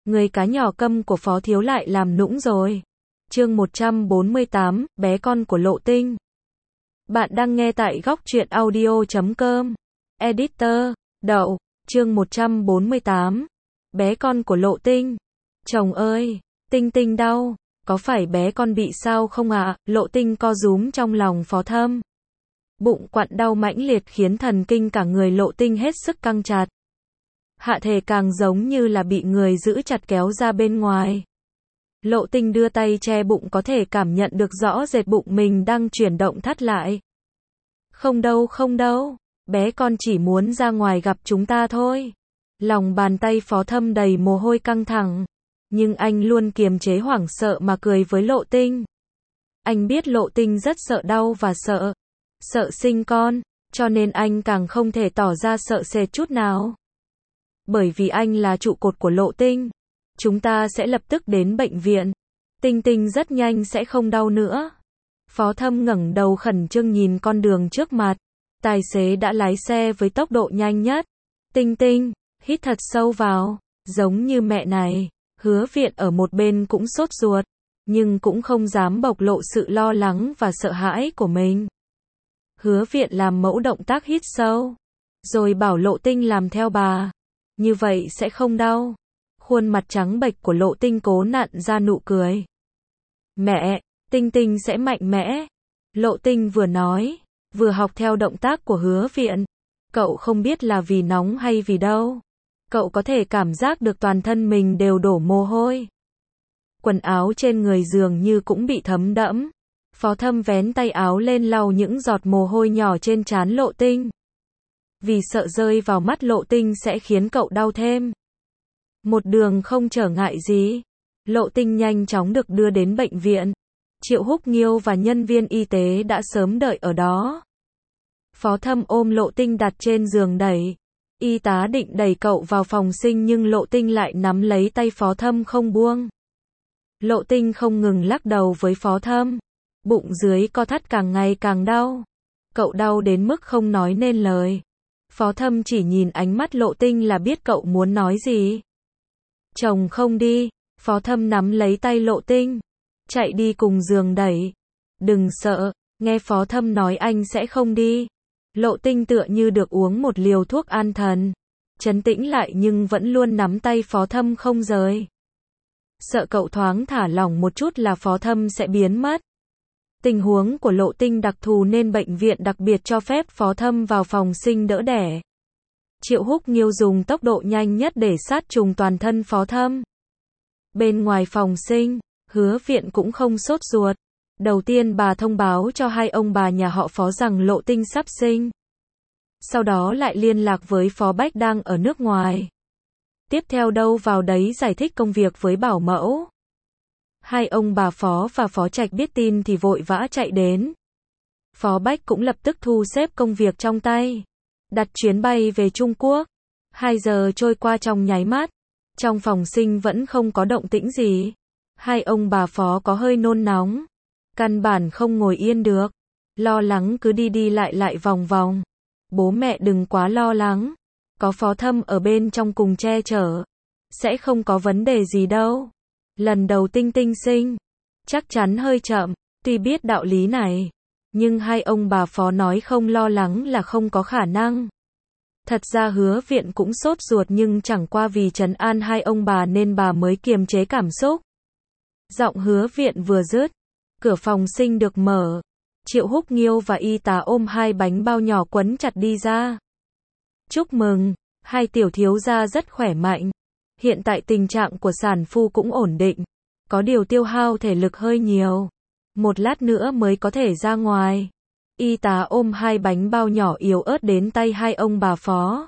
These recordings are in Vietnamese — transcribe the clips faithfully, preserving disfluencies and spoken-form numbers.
Người cá nhỏ câm của Phó Thiếu lại làm nũng rồi. Chương một trăm bốn mươi tám, bé con của Lộ Tinh. Bạn đang nghe tại góc truyện audio chấm com. Editor, Đậu, chương một trăm bốn mươi tám. Bé con của Lộ Tinh. Chồng ơi, Tinh Tinh đau, có phải bé con bị sao không ạ? À? Lộ Tinh co rúm trong lòng Phó Thâm. Bụng quặn đau mãnh liệt khiến thần kinh cả người Lộ Tinh hết sức căng chặt. Hạ thể càng giống như là bị người giữ chặt kéo ra bên ngoài. Lộ Tinh đưa tay che bụng có thể cảm nhận được rõ rệt bụng mình đang chuyển động thắt lại. Không đâu không đâu, bé con chỉ muốn ra ngoài gặp chúng ta thôi. Lòng bàn tay Phó Thâm đầy mồ hôi căng thẳng. Nhưng anh luôn kiềm chế hoảng sợ mà cười với Lộ Tinh. Anh biết Lộ Tinh rất sợ đau và sợ. Sợ sinh con, cho nên anh càng không thể tỏ ra sợ sệt chút nào. Bởi vì anh là trụ cột của Lộ Tinh. Chúng ta sẽ lập tức đến bệnh viện. Tinh Tinh rất nhanh sẽ không đau nữa. Phó Thâm ngẩng đầu khẩn trương nhìn con đường trước mặt. Tài xế đã lái xe với tốc độ nhanh nhất. Tinh Tinh, hít thật sâu vào. Giống như mẹ này, Hứa Viện ở một bên cũng sốt ruột. Nhưng cũng không dám bộc lộ sự lo lắng và sợ hãi của mình. Hứa Viện làm mẫu động tác hít sâu. Rồi bảo Lộ Tinh làm theo bà. Như vậy sẽ không đau. Khuôn mặt trắng bệch của Lộ Tinh cố nặn ra nụ cười. Mẹ, Tinh Tinh sẽ mạnh mẽ. Lộ Tinh vừa nói, vừa học theo động tác của Hứa Viện. Cậu không biết là vì nóng hay vì đâu. Cậu có thể cảm giác được toàn thân mình đều đổ mồ hôi. Quần áo trên người dường như cũng bị thấm đẫm. Phó Thâm vén tay áo lên lau những giọt mồ hôi nhỏ trên trán Lộ Tinh. Vì sợ rơi vào mắt Lộ Tinh sẽ khiến cậu đau thêm. Một đường không trở ngại gì. Lộ Tinh nhanh chóng được đưa đến bệnh viện. Triệu Húc Nghiêu và nhân viên y tế đã sớm đợi ở đó. Phó Thâm ôm Lộ Tinh đặt trên giường đẩy. Y tá định đẩy cậu vào phòng sinh nhưng Lộ Tinh lại nắm lấy tay Phó Thâm không buông. Lộ Tinh không ngừng lắc đầu với Phó Thâm. Bụng dưới co thắt càng ngày càng đau. Cậu đau đến mức không nói nên lời. Phó Thâm chỉ nhìn ánh mắt Lộ Tinh là biết cậu muốn nói gì. Chồng không đi. Phó Thâm nắm lấy tay Lộ Tinh. Chạy đi cùng giường đẩy. Đừng sợ, nghe Phó Thâm nói anh sẽ không đi. Lộ Tinh tựa như được uống một liều thuốc an thần. Trấn tĩnh lại nhưng vẫn luôn nắm tay Phó Thâm không rời. Sợ cậu thoáng thả lỏng một chút là Phó Thâm sẽ biến mất. Tình huống của Lộ Tinh đặc thù nên bệnh viện đặc biệt cho phép Phó Thâm vào phòng sinh đỡ đẻ. Triệu Húc Nghiêu dùng tốc độ nhanh nhất để sát trùng toàn thân Phó Thâm. Bên ngoài phòng sinh, Hứa Viện cũng không sốt ruột. Đầu tiên bà thông báo cho hai ông bà nhà họ Phó rằng Lộ Tinh sắp sinh. Sau đó lại liên lạc với Phó Bách đang ở nước ngoài. Tiếp theo đâu vào đấy giải thích công việc với bảo mẫu. Hai ông bà Phó và Phó Trạch biết tin thì vội vã chạy đến. Phó Bách cũng lập tức thu xếp công việc trong tay. Đặt chuyến bay về Trung Quốc. Hai giờ trôi qua trong nháy mắt. Trong phòng sinh vẫn không có động tĩnh gì. Hai ông bà Phó có hơi nôn nóng. Căn bản không ngồi yên được. Lo lắng cứ đi đi lại lại vòng vòng. Bố mẹ đừng quá lo lắng. Có Phó Thâm ở bên trong cùng che chở. Sẽ không có vấn đề gì đâu. Lần đầu Tinh Tinh sinh. Chắc chắn hơi chậm. Tuy biết đạo lý này. Nhưng hai ông bà Phó nói không lo lắng là không có khả năng. Thật ra Hứa Viện cũng sốt ruột nhưng chẳng qua vì trấn an hai ông bà nên bà mới kiềm chế cảm xúc. Giọng Hứa Viện vừa dứt. Cửa phòng sinh được mở. Triệu Húc Nghiêu và y tá ôm hai bánh bao nhỏ quấn chặt đi ra. Chúc mừng, hai tiểu thiếu gia rất khỏe mạnh. Hiện tại tình trạng của sản phu cũng ổn định. Có điều tiêu hao thể lực hơi nhiều. Một lát nữa mới có thể ra ngoài. Y tá ôm hai bánh bao nhỏ yếu ớt đến tay hai ông bà Phó.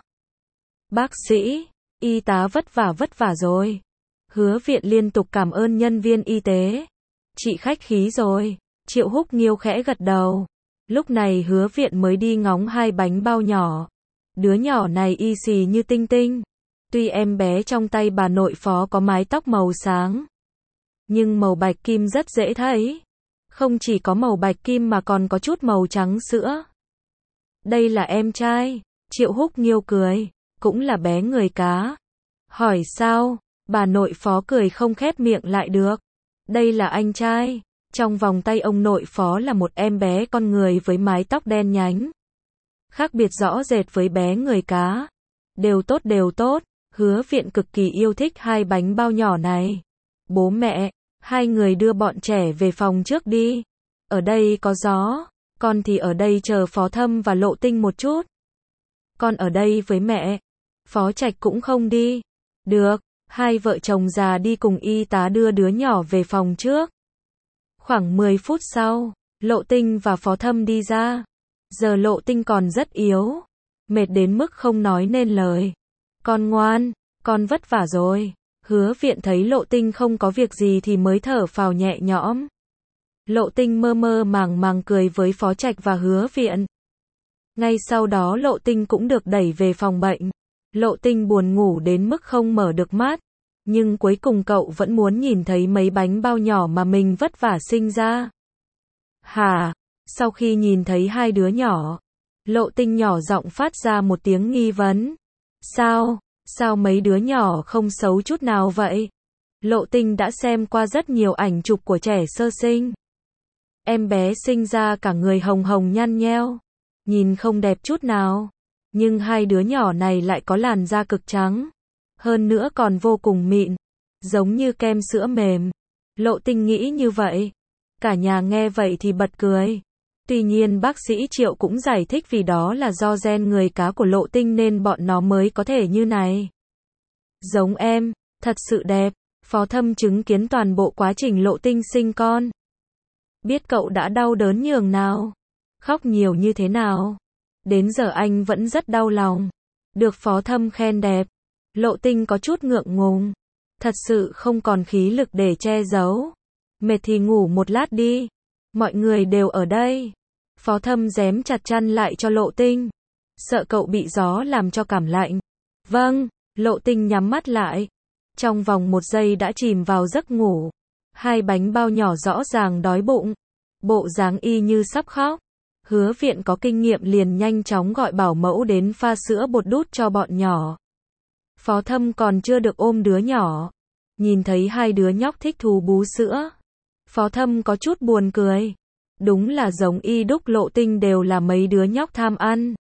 Bác sĩ, y tá vất vả vất vả rồi. Hứa Viện liên tục cảm ơn nhân viên y tế. Chị khách khí rồi. Triệu Húc Nghiêu khẽ gật đầu. Lúc này Hứa Viện mới đi ngóng hai bánh bao nhỏ. Đứa nhỏ này y xì như Tinh Tinh. Tuy em bé trong tay bà nội Phó có mái tóc màu sáng. Nhưng màu bạch kim rất dễ thấy. Không chỉ có màu bạch kim mà còn có chút màu trắng sữa. Đây là em trai. Triệu Húc Nghiêu cười. Cũng là bé người cá. Hỏi sao? Bà nội Phó cười không khép miệng lại được. Đây là anh trai. Trong vòng tay ông nội Phó là một em bé con người với mái tóc đen nhánh. Khác biệt rõ rệt với bé người cá. Đều tốt đều tốt, Hứa Viện cực kỳ yêu thích hai bánh bao nhỏ này. Bố mẹ, hai người đưa bọn trẻ về phòng trước đi. Ở đây có gió, con thì ở đây chờ Phó Thâm và Lộ Tinh một chút. Con ở đây với mẹ. Phó Trạch cũng không đi. Được, hai vợ chồng già đi cùng y tá đưa đứa nhỏ về phòng trước. Khoảng mười phút sau, Lộ Tinh và Phó Thâm đi ra. Giờ Lộ Tinh còn rất yếu, mệt đến mức không nói nên lời. Con ngoan, con vất vả rồi. Hứa Viện thấy Lộ Tinh không có việc gì thì mới thở phào nhẹ nhõm. Lộ Tinh mơ mơ màng màng cười với Phó Trạch và Hứa Viện. Ngay sau đó Lộ Tinh cũng được đẩy về phòng bệnh. Lộ Tinh buồn ngủ đến mức không mở được mắt. Nhưng cuối cùng cậu vẫn muốn nhìn thấy mấy bánh bao nhỏ mà mình vất vả sinh ra. Hả? Sau khi nhìn thấy hai đứa nhỏ, Lộ Tinh nhỏ giọng phát ra một tiếng nghi vấn. Sao? Sao mấy đứa nhỏ không xấu chút nào vậy? Lộ Tinh đã xem qua rất nhiều ảnh chụp của trẻ sơ sinh. Em bé sinh ra cả người hồng hồng nhăn nheo, nhìn không đẹp chút nào. Nhưng hai đứa nhỏ này lại có làn da cực trắng. Hơn nữa còn vô cùng mịn, giống như kem sữa mềm. Lộ Tinh nghĩ như vậy. Cả nhà nghe vậy thì bật cười. Tuy nhiên bác sĩ Triệu cũng giải thích vì đó là do gen người cá của Lộ Tinh nên bọn nó mới có thể như này. Giống em, thật sự đẹp. Phó Thâm chứng kiến toàn bộ quá trình Lộ Tinh sinh con. Biết cậu đã đau đớn nhường nào, khóc nhiều như thế nào. Đến giờ anh vẫn rất đau lòng. Được Phó Thâm khen đẹp, Lộ Tinh có chút ngượng ngùng. Thật sự không còn khí lực để che giấu. Mệt thì ngủ một lát đi. Mọi người đều ở đây. Phó Thâm rém chặt chăn lại cho Lộ Tinh. Sợ cậu bị gió làm cho cảm lạnh. Vâng, Lộ Tinh nhắm mắt lại. Trong vòng một giây đã chìm vào giấc ngủ. Hai bánh bao nhỏ rõ ràng đói bụng. Bộ dáng y như sắp khóc. Hứa Viện có kinh nghiệm liền nhanh chóng gọi bảo mẫu đến pha sữa bột đút cho bọn nhỏ. Phó Thâm còn chưa được ôm đứa nhỏ. Nhìn thấy hai đứa nhóc thích thú bú sữa. Phó Thâm có chút buồn cười. Đúng là giống y đúc Lộ Tinh đều là mấy đứa nhóc tham ăn.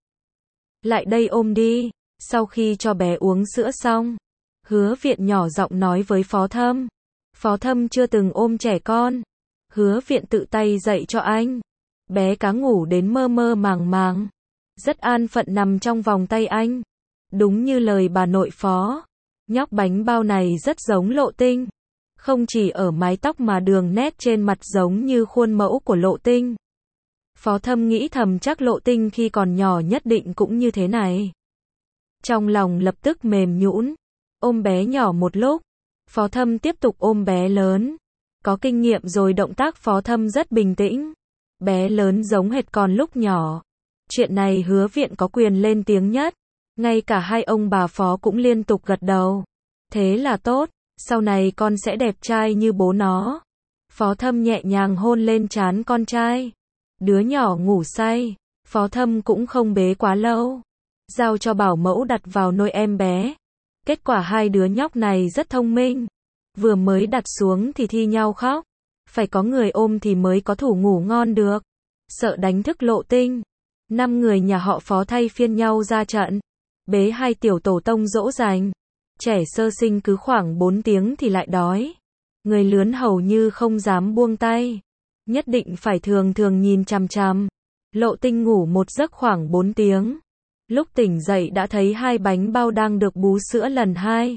Lại đây ôm đi. Sau khi cho bé uống sữa xong, Hứa Viện nhỏ giọng nói với Phó Thâm. Phó Thâm chưa từng ôm trẻ con. Hứa Viện tự tay dạy cho anh. Bé cá ngủ đến mơ mơ màng màng. Rất an phận nằm trong vòng tay anh. Đúng như lời bà nội Phó. Nhóc bánh bao này rất giống Lộ Tinh. Không chỉ ở mái tóc mà đường nét trên mặt giống như khuôn mẫu của Lộ Tinh. Phó Thâm nghĩ thầm chắc Lộ Tinh khi còn nhỏ nhất định cũng như thế này. Trong lòng lập tức mềm nhũn. Ôm bé nhỏ một lúc, Phó Thâm tiếp tục ôm bé lớn. Có kinh nghiệm rồi động tác Phó Thâm rất bình tĩnh. Bé lớn giống hệt con lúc nhỏ. Chuyện này Hứa Viện có quyền lên tiếng nhất. Ngay cả hai ông bà Phó cũng liên tục gật đầu. Thế là tốt, sau này con sẽ đẹp trai như bố nó. Phó Thâm nhẹ nhàng hôn lên trán con trai. Đứa nhỏ ngủ say, Phó Thâm cũng không bế quá lâu. Giao cho bảo mẫu đặt vào nôi em bé. Kết quả hai đứa nhóc này rất thông minh. Vừa mới đặt xuống thì thi nhau khóc. Phải có người ôm thì mới có thủ ngủ ngon được. Sợ đánh thức Lộ Tinh. Năm người nhà họ Phó thay phiên nhau ra trận. Bế hai tiểu tổ tông dỗ dành. Trẻ sơ sinh cứ khoảng bốn tiếng thì lại đói. Người lớn hầu như không dám buông tay. Nhất định phải thường thường nhìn chằm chằm. Lộ Tinh ngủ một giấc khoảng bốn tiếng. Lúc tỉnh dậy đã thấy hai bánh bao đang được bú sữa lần hai.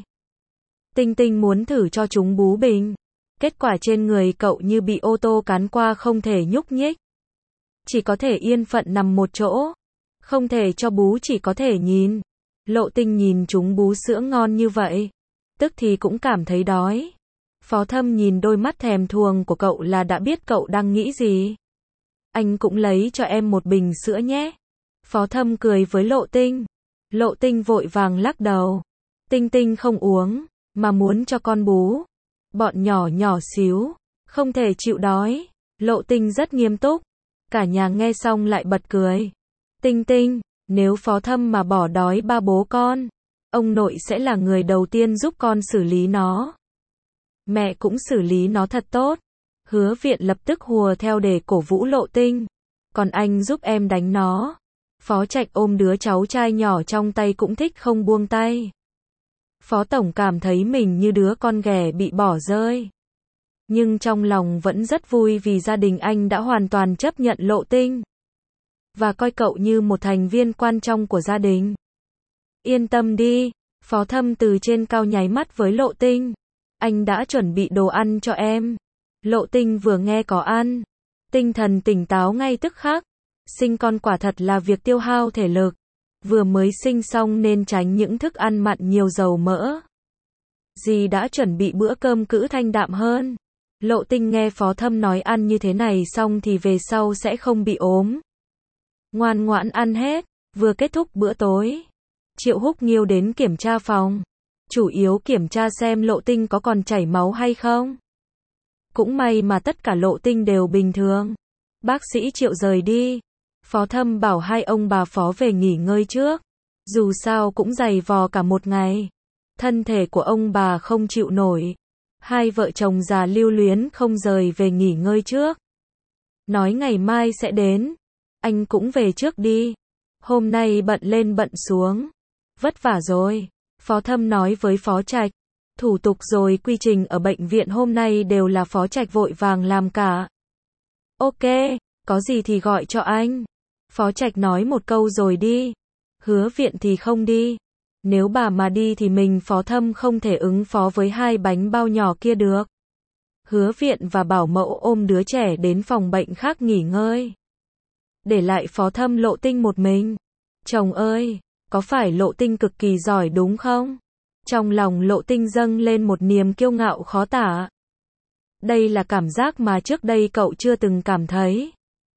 Tinh Tinh muốn thử cho chúng bú bình. Kết quả trên người cậu như bị ô tô cán qua không thể nhúc nhích. Chỉ có thể yên phận nằm một chỗ. Không thể cho bú chỉ có thể nhìn. Lộ Tinh nhìn chúng bú sữa ngon như vậy. Tức thì cũng cảm thấy đói. Phó Thâm nhìn đôi mắt thèm thuồng của cậu là đã biết cậu đang nghĩ gì. Anh cũng lấy cho em một bình sữa nhé. Phó Thâm cười với Lộ Tinh. Lộ Tinh vội vàng lắc đầu. Tinh Tinh không uống, mà muốn cho con bú. Bọn nhỏ nhỏ xíu, không thể chịu đói. Lộ Tinh rất nghiêm túc. Cả nhà nghe xong lại bật cười. Tinh Tinh, nếu Phó Thâm mà bỏ đói ba bố con, ông nội sẽ là người đầu tiên giúp con xử lý nó. Mẹ cũng xử lý nó thật tốt. Hứa Viện lập tức hùa theo để cổ vũ Lộ Tinh. Còn anh giúp em đánh nó. Phó Trạch ôm đứa cháu trai nhỏ trong tay cũng thích không buông tay. Phó Tổng cảm thấy mình như đứa con ghẻ bị bỏ rơi. Nhưng trong lòng vẫn rất vui vì gia đình anh đã hoàn toàn chấp nhận Lộ Tinh. Và coi cậu như một thành viên quan trọng của gia đình. Yên tâm đi, Phó Thâm từ trên cao nháy mắt với Lộ Tinh. Anh đã chuẩn bị đồ ăn cho em. Lộ Tinh vừa nghe có ăn. Tinh thần tỉnh táo ngay tức khắc. Sinh con quả thật là việc tiêu hao thể lực. Vừa mới sinh xong nên tránh những thức ăn mặn nhiều dầu mỡ. Dì đã chuẩn bị bữa cơm cữ thanh đạm hơn. Lộ Tinh nghe Phó Thâm nói ăn như thế này xong thì về sau sẽ không bị ốm. Ngoan ngoãn ăn hết. Vừa kết thúc bữa tối, Triệu Húc Nghiêu đến kiểm tra phòng. Chủ yếu kiểm tra xem Lộ Tinh có còn chảy máu hay không. Cũng may mà tất cả Lộ Tinh đều bình thường. Bác sĩ Triệu rời đi. Phó Thâm bảo hai ông bà Phó về nghỉ ngơi trước. Dù sao cũng dày vò cả một ngày. Thân thể của ông bà không chịu nổi. Hai vợ chồng già lưu luyến không rời về nghỉ ngơi trước. Nói ngày mai sẽ đến. Anh cũng về trước đi. Hôm nay bận lên bận xuống. Vất vả rồi. Phó Thâm nói với Phó Trạch. Thủ tục rồi quy trình ở bệnh viện hôm nay đều là Phó Trạch vội vàng làm cả. Ok, có gì thì gọi cho anh. Phó Trạch nói một câu rồi đi. Hứa Viện thì không đi. Nếu bà mà đi thì mình Phó Thâm không thể ứng phó với hai bánh bao nhỏ kia được. Hứa Viện và bảo mẫu ôm đứa trẻ đến phòng bệnh khác nghỉ ngơi. Để lại Phó Thâm Lộ Tinh một mình. Chồng ơi, có phải Lộ Tinh cực kỳ giỏi đúng không? Trong lòng Lộ Tinh dâng lên một niềm kiêu ngạo khó tả. Đây là cảm giác mà trước đây cậu chưa từng cảm thấy.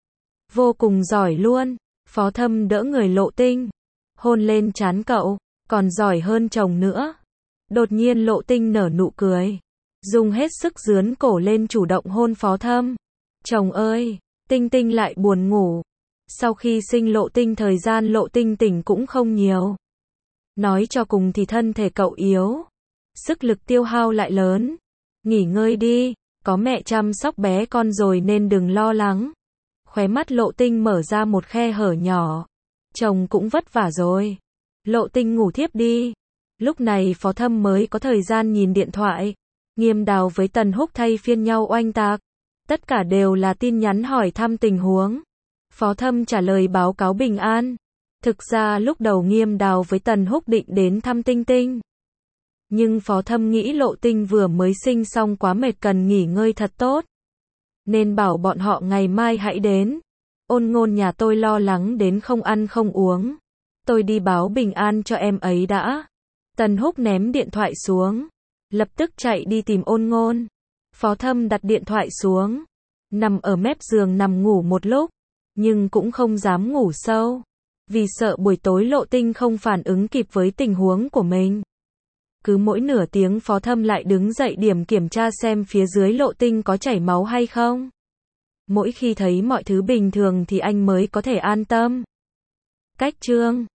Vô cùng giỏi luôn. Phó Thâm đỡ người Lộ Tinh. Hôn lên trán cậu. Còn giỏi hơn chồng nữa. Đột nhiên Lộ Tinh nở nụ cười. Dùng hết sức dướn cổ lên chủ động hôn Phó Thâm. Chồng ơi, Tinh Tinh lại buồn ngủ. Sau khi sinh Lộ Tinh thời gian Lộ Tinh tỉnh cũng không nhiều. Nói cho cùng thì thân thể cậu yếu. Sức lực tiêu hao lại lớn. Nghỉ ngơi đi, có mẹ chăm sóc bé con rồi nên đừng lo lắng. Khóe mắt Lộ Tinh mở ra một khe hở nhỏ. Chồng cũng vất vả rồi. Lộ Tinh ngủ thiếp đi. Lúc này Phó Thâm mới có thời gian nhìn điện thoại. Nghiêm Đào với Tần Húc thay phiên nhau oanh tạc. Tất cả đều là tin nhắn hỏi thăm tình huống. Phó Thâm trả lời báo cáo bình an. Thực ra lúc đầu Nghiêm Đào với Tần Húc định đến thăm Tinh Tinh. Nhưng Phó Thâm nghĩ Lộ Tinh vừa mới sinh xong quá mệt cần nghỉ ngơi thật tốt. Nên bảo bọn họ ngày mai hãy đến. Ôn Ngôn nhà tôi lo lắng đến không ăn không uống. Tôi đi báo bình an cho em ấy đã. Tần Húc ném điện thoại xuống. Lập tức chạy đi tìm Ôn Ngôn. Phó Thâm đặt điện thoại xuống. Nằm ở mép giường nằm ngủ một lúc. Nhưng cũng không dám ngủ sâu. Vì sợ buổi tối Lộ Tinh không phản ứng kịp với tình huống của mình. Cứ mỗi nửa tiếng Phó Thâm lại đứng dậy điểm kiểm tra xem phía dưới Lộ Tinh có chảy máu hay không. Mỗi khi thấy mọi thứ bình thường thì anh mới có thể an tâm. Cách chương